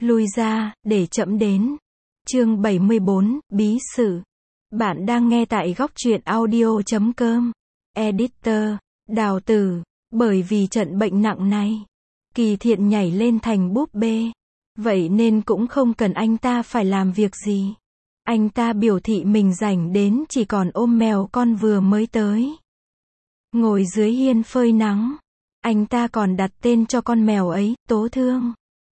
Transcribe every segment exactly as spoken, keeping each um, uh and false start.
Lui ra, để trẫm đến. Chương bảy mươi bốn, Bí sử. Bạn đang nghe tại góc truyện audio chấm com. Editor, Đào Tử. Bởi vì trận bệnh nặng này, Kỳ Thiện nhảy lên thành búp bê. Vậy nên cũng không cần anh ta phải làm việc gì. Anh ta biểu thị mình rảnh đến chỉ còn ôm mèo con vừa mới tới. Ngồi dưới hiên phơi nắng. Anh ta còn đặt tên cho con mèo ấy, Tố Thương.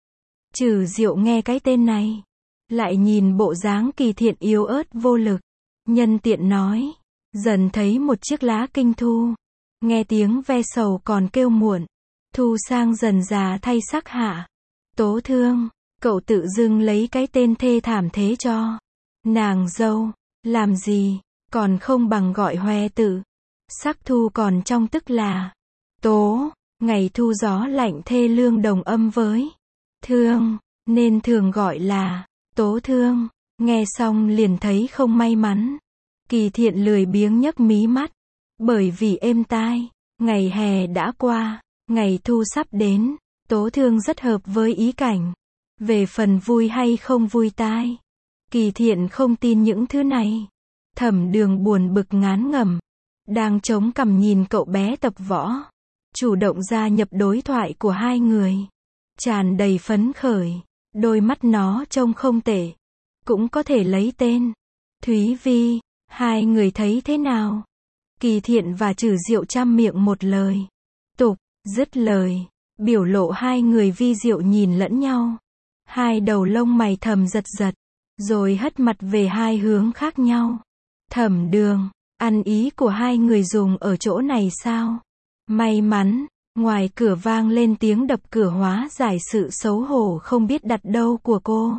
Trừ Diệu nghe cái tên này, lại nhìn bộ dáng Kỳ Thiện yếu ớt vô lực. Nhân tiện nói, dần thấy một chiếc lá kinh thu. Nghe tiếng ve sầu còn kêu muộn. Thu sang dần già thay sắc hạ. Tố Thương, cậu tự dưng lấy cái tên thê thảm thế cho nàng dâu, làm gì, còn không bằng gọi hoe tử. Sắc thu còn trong tức là tố, ngày thu gió lạnh thê lương đồng âm với thương, nên thường gọi là Tố Thương. Nghe xong liền thấy không may mắn. Kỳ Thiện lười biếng nhấc mí mắt, bởi vì êm tai. Ngày hè đã qua, ngày thu sắp đến. Tố Thương rất hợp với ý cảnh. Về phần vui hay không vui tai, Kỳ Thiện không tin những thứ này. Thẩm Đường buồn bực ngán ngẩm, đang chống cằm nhìn cậu bé tập võ, chủ động gia nhập đối thoại của hai người, tràn đầy phấn khởi. Đôi mắt nó trông không tệ, cũng có thể lấy tên Thúy Vi. Hai người thấy thế nào? Kỳ Thiện và Trừ Diệu trăm miệng một lời tục. Dứt lời, biểu lộ hai người vi diệu nhìn lẫn nhau. Hai đầu lông mày thầm giật giật, rồi hất mặt về hai hướng khác nhau. Thẩm Đường, ăn ý của hai người dùng ở chỗ này sao? May mắn, ngoài cửa vang lên tiếng đập cửa hóa giải sự xấu hổ không biết đặt đâu của cô.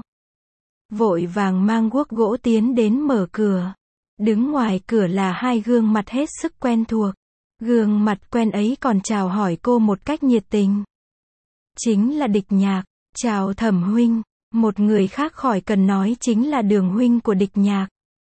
Vội vàng mang guốc gỗ tiến đến mở cửa. Đứng ngoài cửa là hai gương mặt hết sức quen thuộc. Gương mặt quen ấy còn chào hỏi cô một cách nhiệt tình. Chính là Địch Nhạc. Chào Thẩm huynh. Một người khác khỏi cần nói chính là Đường huynh của Địch Nhạc.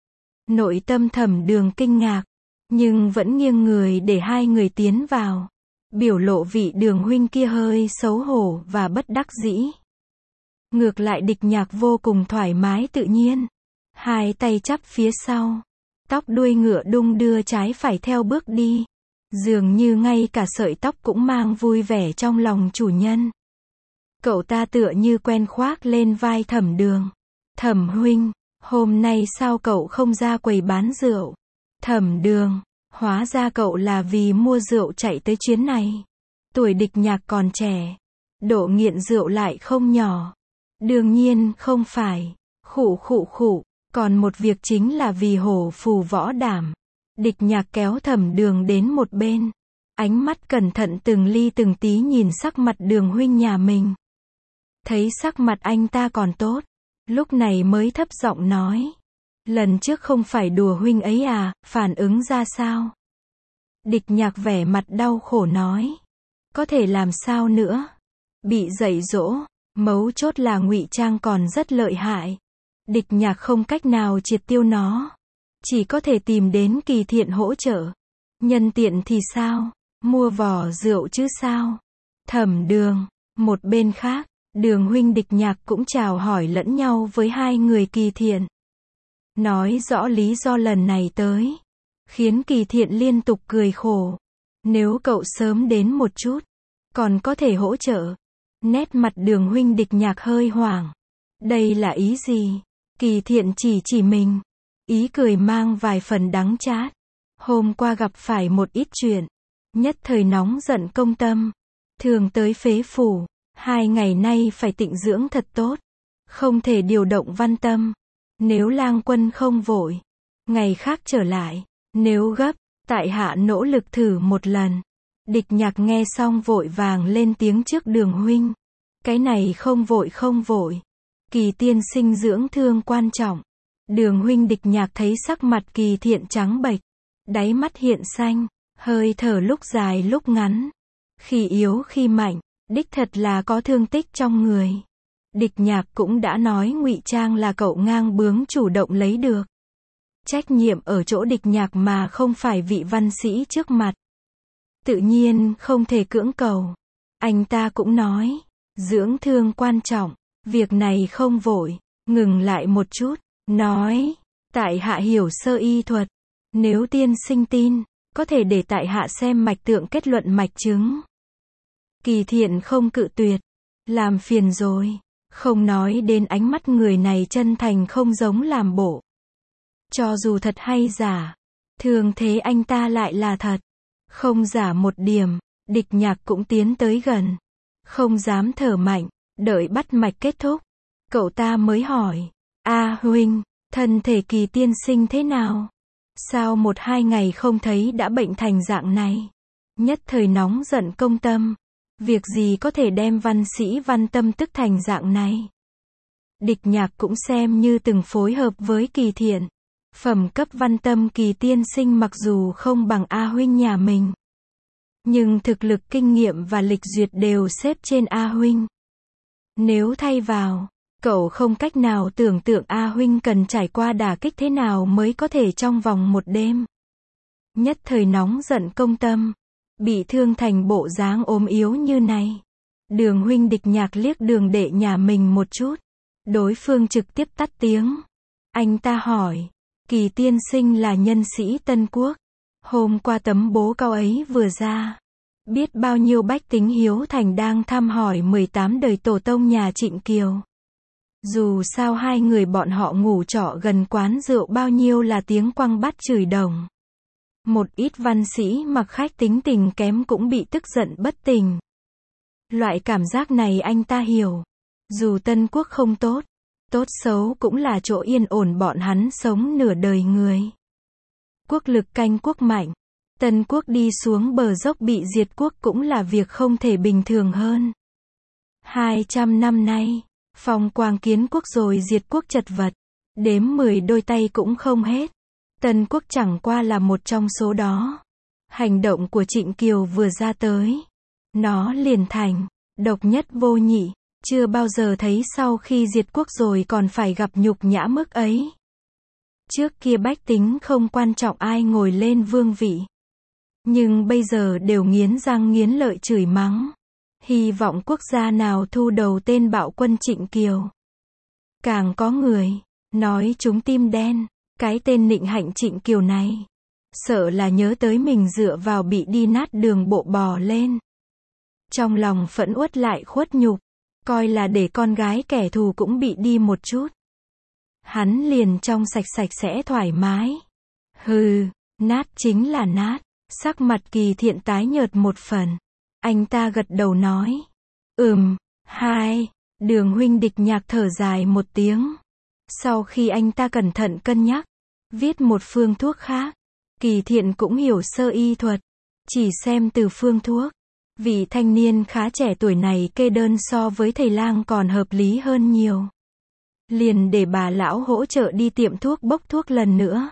Nội tâm Thẩm Đường kinh ngạc, nhưng vẫn nghiêng người để hai người tiến vào. Biểu lộ vị Đường huynh kia hơi xấu hổ và bất đắc dĩ. Ngược lại Địch Nhạc vô cùng thoải mái tự nhiên. Hai tay chắp phía sau, tóc đuôi ngựa đung đưa trái phải theo bước đi. Dường như ngay cả sợi tóc cũng mang vui vẻ trong lòng chủ nhân. Cậu ta tựa như quen khoác lên vai Thẩm Đường. Thẩm huynh, hôm nay sao cậu không ra quầy bán rượu? Thẩm Đường, hóa ra cậu là vì mua rượu chạy tới chuyến này. Tuổi Địch Nhạc còn trẻ, độ nghiện rượu lại không nhỏ. Đương nhiên không phải. Khụ khụ khụ, còn một việc chính là vì hổ phù võ đảm. Địch Nhạc kéo Thẩm Đường đến một bên, ánh mắt cẩn thận từng ly từng tí nhìn sắc mặt Đường huynh nhà mình. Thấy sắc mặt anh ta còn tốt, lúc này mới thấp giọng nói, lần trước không phải đùa huynh ấy à, phản ứng ra sao? Địch Nhạc vẻ mặt đau khổ nói, có thể làm sao nữa? Bị dạy dỗ, mấu chốt là ngụy trang còn rất lợi hại. Địch Nhạc không cách nào triệt tiêu nó, chỉ có thể tìm đến Kỳ Thiện hỗ trợ. Nhân tiện thì sao? Mua vỏ rượu chứ sao? Thẩm Đường, một bên khác, Đường huynh Địch Nhạc cũng chào hỏi lẫn nhau với hai người Kỳ Thiện. Nói rõ lý do lần này tới, khiến Kỳ Thiện liên tục cười khổ. Nếu cậu sớm đến một chút, còn có thể hỗ trợ. Nét mặt Đường huynh Địch Nhạc hơi hoảng. Đây là ý gì? Kỳ Thiện chỉ chỉ mình. Ý cười mang vài phần đắng chát. Hôm qua gặp phải một ít chuyện, nhất thời nóng giận công tâm, thường tới phế phủ. Hai ngày nay phải tịnh dưỡng thật tốt, không thể điều động văn tâm. Nếu Lang Quân không vội, ngày khác trở lại. Nếu gấp, tại hạ nỗ lực thử một lần. Địch Nhạc nghe xong vội vàng lên tiếng trước Đường huynh. Cái này không vội không vội. Kỳ tiên sinh dưỡng thương quan trọng. Đường huynh Địch Nhạc thấy sắc mặt Kỳ Thiện trắng bệch, đáy mắt hiện xanh, hơi thở lúc dài lúc ngắn, khi yếu khi mạnh, đích thật là có thương tích trong người. Địch Nhạc cũng đã nói ngụy trang là cậu ngang bướng chủ động lấy được. Trách nhiệm ở chỗ Địch Nhạc mà không phải vị văn sĩ trước mặt. Tự nhiên không thể cưỡng cầu. Anh ta cũng nói, dưỡng thương quan trọng, Việc này không vội, ngừng lại một chút, nói, tại hạ hiểu sơ y thuật, nếu tiên sinh tin, có thể để tại hạ xem mạch tượng kết luận mạch chứng. Kỳ Thiện không cự tuyệt, làm phiền rồi, không nói đến ánh mắt người này chân thành không giống làm bộ. Cho dù thật hay giả, thường thế anh ta lại là thật, không giả một điểm. Địch Nhạc cũng tiến tới gần, không dám thở mạnh, đợi bắt mạch kết thúc, cậu ta mới hỏi, A huynh, thân thể Kỳ tiên sinh thế nào? Sao một hai ngày không thấy đã bệnh thành dạng này? Nhất thời nóng giận công tâm, việc gì có thể đem văn sĩ Văn Tâm tức thành dạng này? Địch Nhạc cũng xem như từng phối hợp với Kỳ Thiện. Phẩm cấp Văn Tâm Kỳ tiên sinh mặc dù không bằng A huynh nhà mình, nhưng thực lực kinh nghiệm và lịch duyệt đều xếp trên A huynh. Nếu thay vào, cậu không cách nào tưởng tượng A huynh cần trải qua đả kích thế nào mới có thể trong vòng một đêm. Nhất thời nóng giận công tâm, bị thương thành bộ dáng ốm yếu như này. Đường huynh. Địch Nhạc liếc Đường đệ nhà mình một chút. Đối phương trực tiếp tắt tiếng. Anh ta hỏi, Kỳ tiên sinh là nhân sĩ Tân Quốc. Hôm qua tấm bố cao ấy vừa ra, biết bao nhiêu bách tính hiếu thành đang thăm hỏi mười tám đời tổ tông nhà Trịnh Kiều. Dù sao hai người bọn họ ngủ trọ gần quán rượu bao nhiêu là tiếng quăng bát chửi đồng. Một ít văn sĩ mặc khách tính tình kém cũng bị tức giận bất tỉnh. Loại cảm giác này anh ta hiểu. Dù Tân Quốc không tốt, tốt xấu cũng là chỗ yên ổn bọn hắn sống nửa đời người. Quốc lực canh quốc mạnh, Tân Quốc đi xuống bờ dốc bị diệt quốc cũng là việc không thể bình thường hơn. Hai trăm năm nay, phong quang kiến quốc rồi diệt quốc chật vật, đếm mười đôi tay cũng không hết. Tân Quốc chẳng qua là một trong số đó. Hành động của Trịnh Kiều vừa ra tới, nó liền thành độc nhất vô nhị, chưa bao giờ thấy sau khi diệt quốc rồi còn phải gặp nhục nhã mức ấy. Trước kia bách tính không quan trọng ai ngồi lên vương vị, nhưng bây giờ đều nghiến răng nghiến lợi chửi mắng. Hy vọng quốc gia nào thu đầu tên bạo quân Trịnh Kiều. Càng có người nói chúng tim đen, cái tên nịnh hạnh Trịnh Kiều này, sợ là nhớ tới mình dựa vào bị đi nát đường bộ bò lên. Trong lòng phẫn uất lại khuất nhục, coi là để con gái kẻ thù cũng bị đi một chút. Hắn liền trong sạch sạch sẽ thoải mái. Hừ, nát chính là nát. Sắc mặt Kỳ Thiện tái nhợt một phần. Anh ta gật đầu nói, ừm, hai. Đường huynh. Địch Nhạc thở dài một tiếng. Sau khi anh ta cẩn thận cân nhắc, viết một phương thuốc khác. Kỳ Thiện cũng hiểu sơ y thuật, chỉ xem từ phương thuốc, vị thanh niên khá trẻ tuổi này kê đơn so với thầy lang còn hợp lý hơn nhiều. Liền để bà lão hỗ trợ đi tiệm thuốc bốc thuốc lần nữa.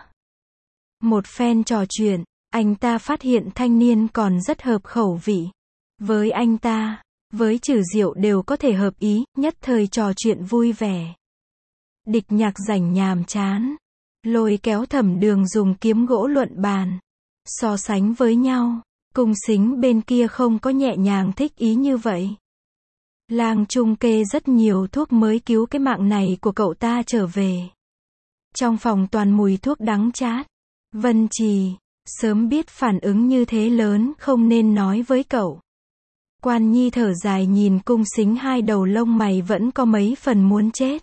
Một phen trò chuyện, anh ta phát hiện thanh niên còn rất hợp khẩu vị. Với anh ta, với Trừ Diệu đều có thể hợp ý, nhất thời trò chuyện vui vẻ. Địch Nhạc rảnh nhàm chán, lôi kéo Thẩm Đường dùng kiếm gỗ luận bàn. So sánh với nhau, Cung Sính bên kia không có nhẹ nhàng thích ý như vậy. Lang Trung kê rất nhiều thuốc mới cứu cái mạng này của cậu ta trở về. Trong phòng toàn mùi thuốc đắng chát. Vân Trì, sớm biết phản ứng như thế lớn không nên nói với cậu. Quan Nhi thở dài nhìn Cung Sính hai đầu lông mày vẫn có mấy phần muốn chết.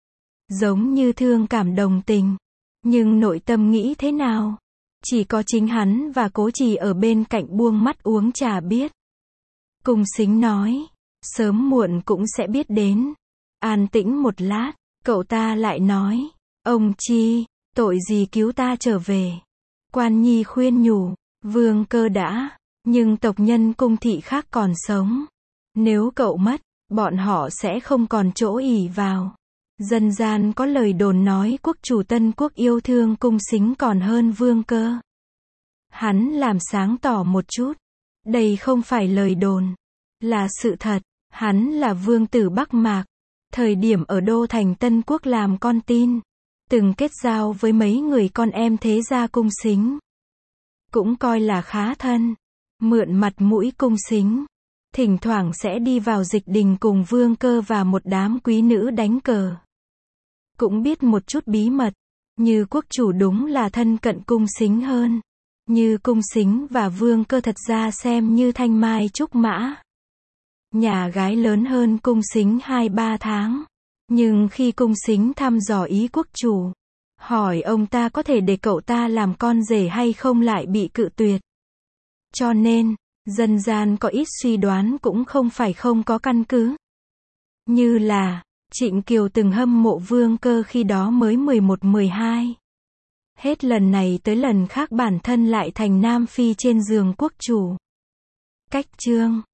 Giống như thương cảm đồng tình. Nhưng nội tâm nghĩ thế nào? Chỉ có chính hắn và Cố Trì ở bên cạnh buông mắt uống trà biết. Cung Sính nói, sớm muộn cũng sẽ biết đến. An tĩnh một lát, cậu ta lại nói, ông Chi, tội gì cứu ta trở về. Quan Nhi khuyên nhủ, Vương Cơ đã, nhưng tộc nhân Cung thị khác còn sống. Nếu cậu mất, bọn họ sẽ không còn chỗ ỷ vào. Dân gian có lời đồn nói quốc chủ Tân Quốc yêu thương Cung Sính còn hơn Vương Cơ. Hắn làm sáng tỏ một chút. Đây không phải lời đồn, là sự thật. Hắn là vương tử Bắc Mạc. Thời điểm ở đô thành Tân Quốc làm con tin, từng kết giao với mấy người con em thế gia Cung Sính. Cũng coi là khá thân. Mượn mặt mũi Cung Sính, thỉnh thoảng sẽ đi vào dịch đình cùng Vương Cơ và một đám quý nữ đánh cờ. Cũng biết một chút bí mật, Như quốc chủ đúng là thân cận Cung Sính hơn. Như Cung Sính và Vương Cơ thật ra xem như thanh mai trúc mã. Nhà gái lớn hơn Cung Sính hai ba tháng. Nhưng khi Cung Sính thăm dò ý quốc chủ, hỏi ông ta có thể để cậu ta làm con rể hay không lại bị cự tuyệt. Cho nên, dân gian có ít suy đoán cũng không phải không có căn cứ. Như là, Trịnh Kiều từng hâm mộ Vương Cơ khi đó mới mười một mười hai. Hết lần này tới lần khác bản thân lại thành nam phi trên giường quốc chủ. Cách chương